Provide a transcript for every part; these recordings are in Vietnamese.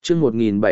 chương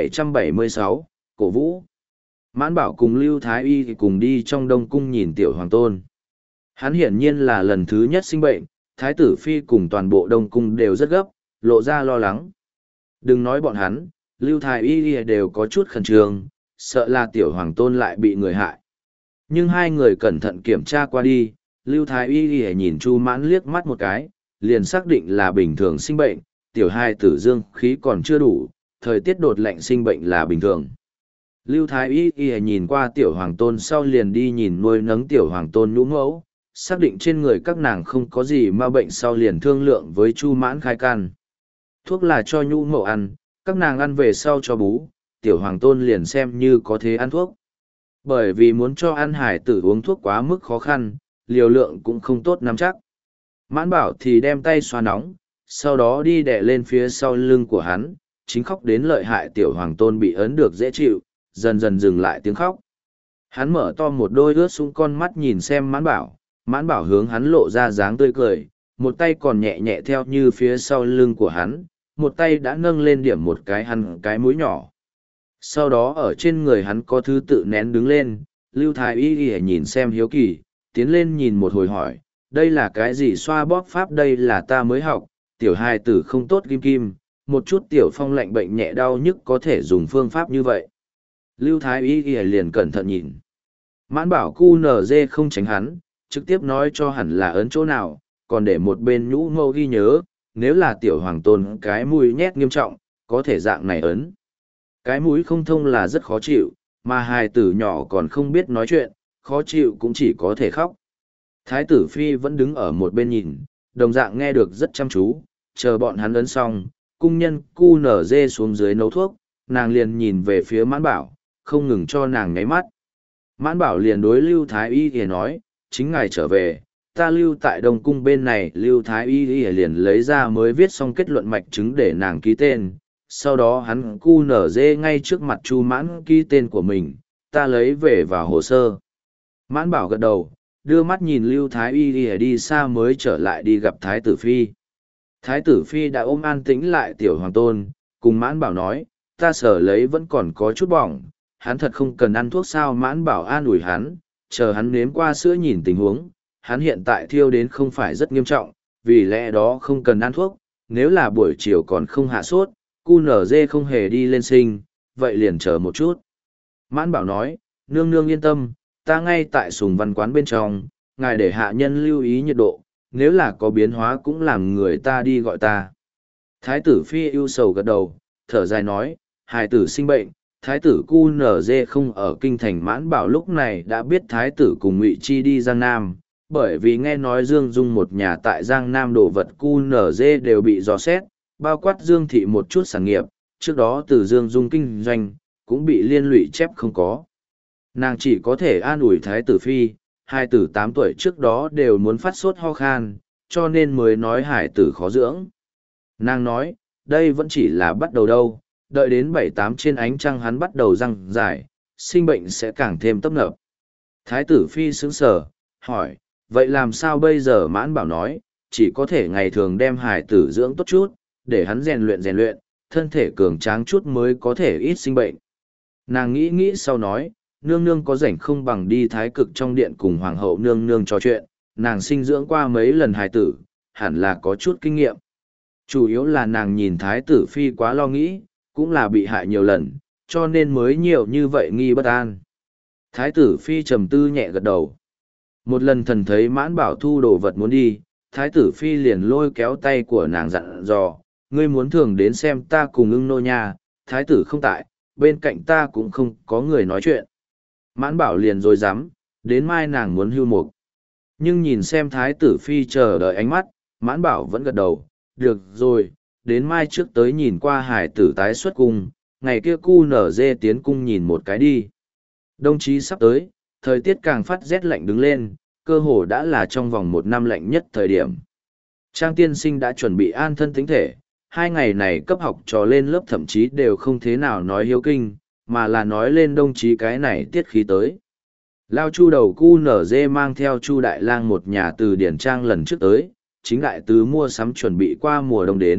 1776, cổ vũ. Mãn Bảo cùng Lưu Thái Y thì cùng đi trong Đông Cung nhìn Tiểu Hoàng Tôn. Hắn hiển nhiên là lần thứ nhất sinh bệnh, Thái tử Phi cùng toàn bộ Đông Cung đều rất gấp, lộ ra lo lắng. Đừng nói bọn hắn, Lưu Thái Y đều có chút khẩn trương, sợ là Tiểu Hoàng Tôn lại bị người hại. Nhưng hai người cẩn thận kiểm tra qua đi, Lưu Thái Y nhìn Chu Mãn liếc mắt một cái, liền xác định là bình thường sinh bệnh, tiểu hai tử dương khí còn chưa đủ, thời tiết đột lạnh sinh bệnh là bình thường. Lưu Thái Y nhìn qua Tiểu Hoàng Tôn sau liền đi nhìn nuôi nấng Tiểu Hoàng Tôn nhũ mẫu, xác định trên người các nàng không có gì ma bệnh sau liền thương lượng với Chu Mãn khai can. Thuốc là cho nhũ mẫu ăn, các nàng ăn về sau cho bú, Tiểu Hoàng Tôn liền xem như có thế ăn thuốc. Bởi vì muốn cho ăn hải tử uống thuốc quá mức khó khăn, liều lượng cũng không tốt nắm chắc. Mãn Bảo thì đem tay xoa nóng, sau đó đi đè lên phía sau lưng của hắn, chính khóc đến lợi hại Tiểu Hoàng Tôn bị ấn được dễ chịu, dần dần dừng lại tiếng khóc. Hắn mở to một đôi ướt sũng con mắt nhìn xem Mãn Bảo hướng hắn lộ ra dáng tươi cười, một tay còn nhẹ nhẹ theo như phía sau lưng của hắn, một tay đã nâng lên điểm một cái mũi nhỏ. Sau đó ở trên người hắn có thứ tự nén đứng lên, Lưu Thái Y nhìn xem hiếu kỳ, tiến lên nhìn một hồi hỏi, đây là cái gì xoa bóp pháp, đây là ta mới học, tiểu hài tử không tốt kim kim, một chút tiểu phong lạnh bệnh nhẹ đau nhức có thể dùng phương pháp như vậy. Lưu Thái Y liền cẩn thận nhìn. Mãn Bảo QNZ không tránh hắn, trực tiếp nói cho hẳn là ấn chỗ nào, còn để một bên nhũ mâu ghi nhớ, nếu là Tiểu Hoàng Tôn cái mũi nhét nghiêm trọng, có thể dạng này ấn. Cái mũi không thông là rất khó chịu, mà hài tử nhỏ còn không biết nói chuyện, khó chịu cũng chỉ có thể khóc. Thái tử Phi vẫn đứng ở một bên nhìn, đồng dạng nghe được rất chăm chú, chờ bọn hắn ấn xong, cung nhân QNZ xuống dưới nấu thuốc, nàng liền nhìn về phía Mãn Bảo, không ngừng cho nàng nháy mắt. Mãn Bảo liền đối Lưu Thái Y thì nói, chính ngài trở về, ta lưu tại Đông Cung bên này. Lưu Thái Y liền lấy ra mới viết xong kết luận mạch chứng để nàng ký tên, sau đó hắn QNZ ngay trước mặt Chu Mãn ký tên của mình, ta lấy về vào hồ sơ. Mãn Bảo gật đầu, đưa mắt nhìn Lưu Thái Y đi xa mới trở lại đi gặp Thái tử Phi. Thái tử Phi đã ôm an tĩnh lại Tiểu Hoàng Tôn, cùng Mãn Bảo nói, ta sở lấy vẫn còn có chút bỏng, hắn thật không cần ăn thuốc sao. Mãn Bảo an ủi hắn, chờ hắn nếm qua sữa nhìn tình huống, hắn hiện tại thiêu đến không phải rất nghiêm trọng, vì lẽ đó không cần ăn thuốc, nếu là buổi chiều còn không hạ sốt, QNZ không hề đi lên sinh, vậy liền chờ một chút. Mãn Bảo nói, nương nương yên tâm, ta ngay tại Sùng Văn quán bên trong, ngài để hạ nhân lưu ý nhiệt độ, nếu là có biến hóa cũng làm người ta đi gọi ta. Thái tử Phi ưu sầu gật đầu, thở dài nói, hài tử sinh bệnh, thái tử QNZ không ở kinh thành. Mãn Bảo lúc này đã biết thái tử cùng Ngụy Chi đi Giang Nam, bởi vì nghe nói Dương Dung một nhà tại Giang Nam đồ vật QNZ đều bị dò xét, bao quát Dương Thị một chút sản nghiệp, trước đó từ Dương Dung kinh doanh, cũng bị liên lụy chép không có. Nàng chỉ có thể an ủi thái tử Phi, hai tử 8 tuổi trước đó đều muốn phát sốt ho khan, cho nên mới nói hải tử khó dưỡng. Nàng nói, đây vẫn chỉ là bắt đầu đâu, đợi đến 7-8 trên ánh trăng hắn bắt đầu răng dài, sinh bệnh sẽ càng thêm tấp nập. Thái tử Phi sững sờ, hỏi, vậy làm sao bây giờ? Mãn Bảo nói, chỉ có thể ngày thường đem hải tử dưỡng tốt chút, để hắn rèn luyện, thân thể cường tráng chút mới có thể ít sinh bệnh. Nàng nghĩ sau nói, nương nương có rảnh không bằng đi Thái Cực trong điện cùng hoàng hậu nương nương trò chuyện, nàng sinh dưỡng qua mấy lần hài tử, hẳn là có chút kinh nghiệm. Chủ yếu là nàng nhìn Thái tử Phi quá lo nghĩ, cũng là bị hại nhiều lần, cho nên mới nhiều như vậy nghi bất an. Thái tử Phi trầm tư nhẹ gật đầu. Một lần thần thấy Mãn Bảo thu đồ vật muốn đi, Thái tử Phi liền lôi kéo tay của nàng dặn dò, ngươi muốn thường đến xem ta cùng Ưng Nô nha, Thái tử không tại, bên cạnh ta cũng không có người nói chuyện. Mãn Bảo liền dối rắm, đến mai nàng muốn hưu mục. Nhưng nhìn xem Thái tử Phi chờ đợi ánh mắt, Mãn Bảo vẫn gật đầu, được rồi, đến mai trước tới nhìn qua hải tử tái xuất cung, ngày kia QNZ tiến cung nhìn một cái đi. Đồng chí sắp tới, thời tiết càng phát rét lạnh đứng lên, cơ hồ đã là trong vòng 1 năm lạnh nhất thời điểm. Trang tiên sinh đã chuẩn bị an thân tính thể, 2 ngày này cấp học trò lên lớp thậm chí đều không thế nào nói hiếu kinh, mà là nói lên đồng chí cái này tiết khí tới. Lao Chu đầu QNZ mang theo Chu Đại Lang một nhà từ Điển Trang lần trước tới, chính đại tứ mua sắm chuẩn bị qua mùa đông đến,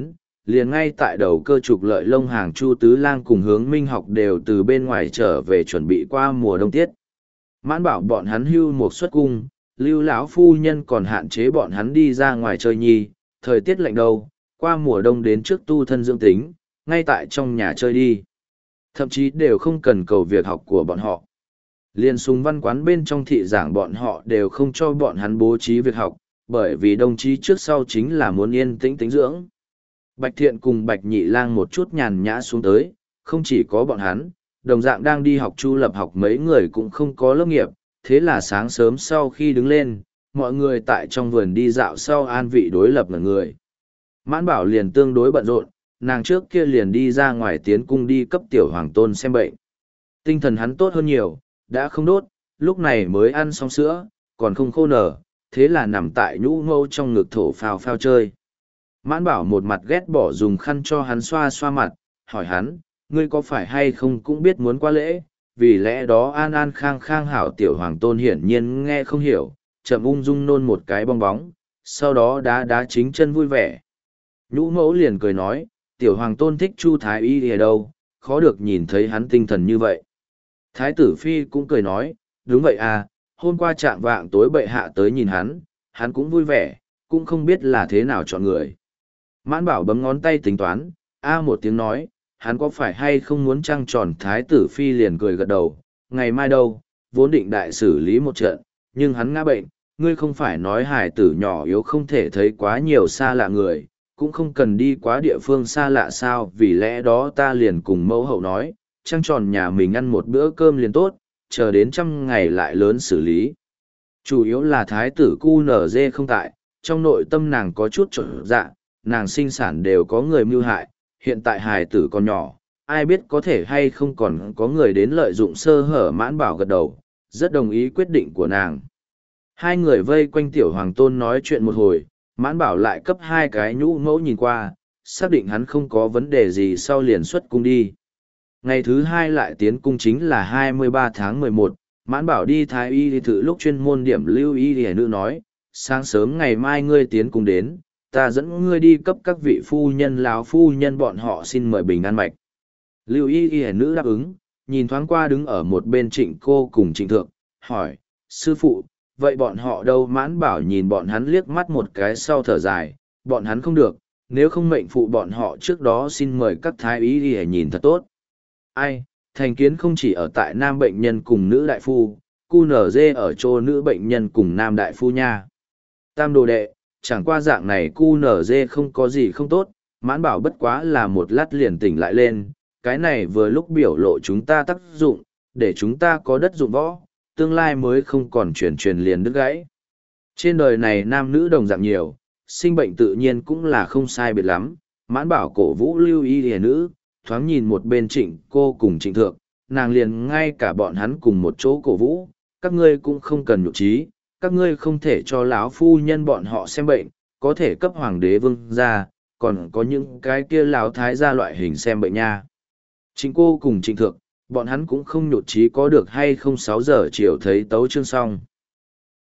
liền ngay tại đầu cơ trục lợi Lông Hàng Chu Tứ Lang cùng Hướng Minh Học đều từ bên ngoài trở về chuẩn bị qua mùa đông tiết. Mãn bảo bọn hắn hưu một suất cung, Lưu lão phu nhân còn hạn chế bọn hắn đi ra ngoài chơi nhi, thời tiết lạnh đâu, qua mùa đông đến trước tu thân dưỡng tính, ngay tại trong nhà chơi đi. Thậm chí đều không cần cầu việc học của bọn họ. Liên súng văn quán bên trong thị giảng bọn họ đều không cho bọn hắn bố trí việc học, bởi vì đồng chí trước sau chính là muốn yên tĩnh tĩnh dưỡng. Bạch Thiện cùng Bạch Nhị Lang một chút nhàn nhã xuống tới, không chỉ có bọn hắn, đồng dạng đang đi học chu lập học mấy người cũng không có lớp nghiệp, thế là sáng sớm sau khi đứng lên, mọi người tại trong vườn đi dạo sau an vị đối lập là người. Mãn Bảo liền tương đối bận rộn, nàng trước kia liền đi ra ngoài tiến cung đi cấp tiểu hoàng tôn xem bệnh. Tinh thần hắn tốt hơn nhiều, đã không đốt, lúc này mới ăn xong sữa, còn không khô nở, thế là nằm tại nhũ mâu trong ngực thổ phào phao chơi. Mãn Bảo một mặt ghét bỏ dùng khăn cho hắn xoa xoa mặt, hỏi hắn, ngươi có phải hay không cũng biết muốn qua lễ, vì lẽ đó an an khang khang hảo tiểu hoàng tôn hiển nhiên nghe không hiểu, chậm ung dung nôn một cái bong bóng, sau đó đá đá chính chân vui vẻ. Nhũ mẫu liền cười nói, tiểu hoàng tôn thích Chu Thái Y ở đâu, khó được nhìn thấy hắn tinh thần như vậy. Thái tử Phi cũng cười nói, đúng vậy à, hôm qua chạm vạng tối bệ hạ tới nhìn hắn cũng vui vẻ, cũng không biết là thế nào chọn người. Mãn Bảo bấm ngón tay tính toán, một tiếng nói, hắn có phải hay không muốn trăng tròn. Thái tử Phi liền cười gật đầu, ngày mai đâu, vốn định đại xử lý một trận, nhưng hắn ngã bệnh, ngươi không phải nói hài tử nhỏ yếu không thể thấy quá nhiều xa lạ người, cũng không cần đi quá địa phương xa lạ sao, vì lẽ đó ta liền cùng mẫu hậu nói, trăng tròn nhà mình ăn một bữa cơm liền tốt, chờ đến 100 ngày lại lớn xử lý. Chủ yếu là thái tử cu nở dê không tại, trong nội tâm nàng có chút trộn dạ, nàng sinh sản đều có người mưu hại, hiện tại hài tử còn nhỏ, ai biết có thể hay không còn có người đến lợi dụng sơ hở. Mãn Bảo gật đầu, rất đồng ý quyết định của nàng. Hai người vây quanh tiểu hoàng tôn nói chuyện một hồi, Mãn Bảo lại cấp 2 cái nhũ mẫu nhìn qua, xác định hắn không có vấn đề gì sau liền xuất cung đi. Ngày thứ 2 lại tiến cung chính là 23 tháng 11, Mãn Bảo đi thái y thử lúc chuyên môn điểm lưu y hề nữ nói, sáng sớm ngày mai ngươi tiến cung đến, ta dẫn ngươi đi cấp các vị phu nhân lão phu nhân bọn họ xin mời bình an mạch. Lưu y hề nữ đáp ứng, nhìn thoáng qua đứng ở một bên Trịnh cô cùng Trịnh thượng, hỏi, sư phụ, vậy bọn họ đâu? Mãn Bảo nhìn bọn hắn liếc mắt một cái sau thở dài, bọn hắn không được, nếu không mệnh phụ bọn họ trước đó xin mời các thái y đi nhìn thật tốt. Ai, thành kiến không chỉ ở tại nam bệnh nhân cùng nữ đại phu, QNZ ở chỗ nữ bệnh nhân cùng nam đại phu nha. Tam đồ đệ, chẳng qua dạng này QNZ không có gì không tốt, Mãn Bảo bất quá là một lát liền tỉnh lại lên, cái này vừa lúc biểu lộ chúng ta tác dụng, để chúng ta có đất dụng võ, tương lai mới không còn truyền liền đứt gãy. Trên đời này nam nữ đồng dạng nhiều, sinh bệnh tự nhiên cũng là không sai biệt lắm. Mãn Bảo cổ vũ lưu y hề nữ, thoáng nhìn một bên Trịnh cô cùng Trịnh thượng, nàng liền ngay cả bọn hắn cùng một chỗ cổ vũ, các ngươi cũng không cần nhục trí, các ngươi không thể cho lão phu nhân bọn họ xem bệnh, có thể cấp hoàng đế vương gia, còn có những cái kia lão thái gia loại hình xem bệnh nha. Trịnh cô cùng Trịnh thượng, bọn hắn cũng không nhột trí có được hay không 6 giờ chiều thấy tấu chương xong.